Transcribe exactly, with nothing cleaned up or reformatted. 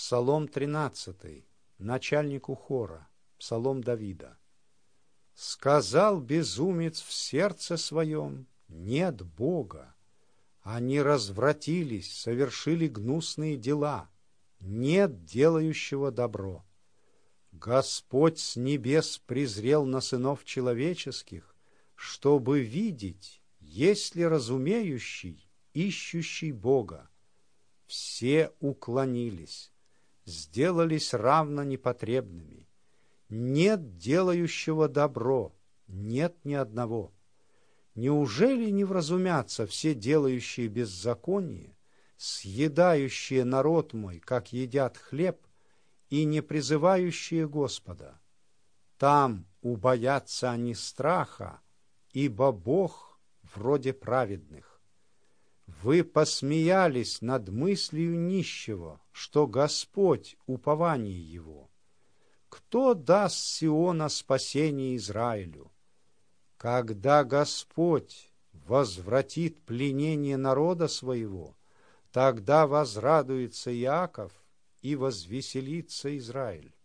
Псалом тринадцатый, начальнику хора, псалом Давида. «Сказал безумец в сердце своем: нет Бога. Они развратились, совершили гнусные дела. Нет делающего добро. Господь с небес презрел на сынов человеческих, чтобы видеть, есть ли разумеющий, ищущий Бога. Все уклонились, сделались равно непотребными. Нет делающего добро, нет ни одного. Неужели не вразумятся все делающие беззаконие, съедающие народ мой, как едят хлеб, и не призывающие Господа? Там убоятся они страха, ибо Бог вроде праведных. Вы посмеялись над мыслью нищего, что Господь — упование его. Кто даст Сиона спасение Израилю? Когда Господь возвратит пленение народа своего, тогда возрадуется Иаков и возвеселится Израиль.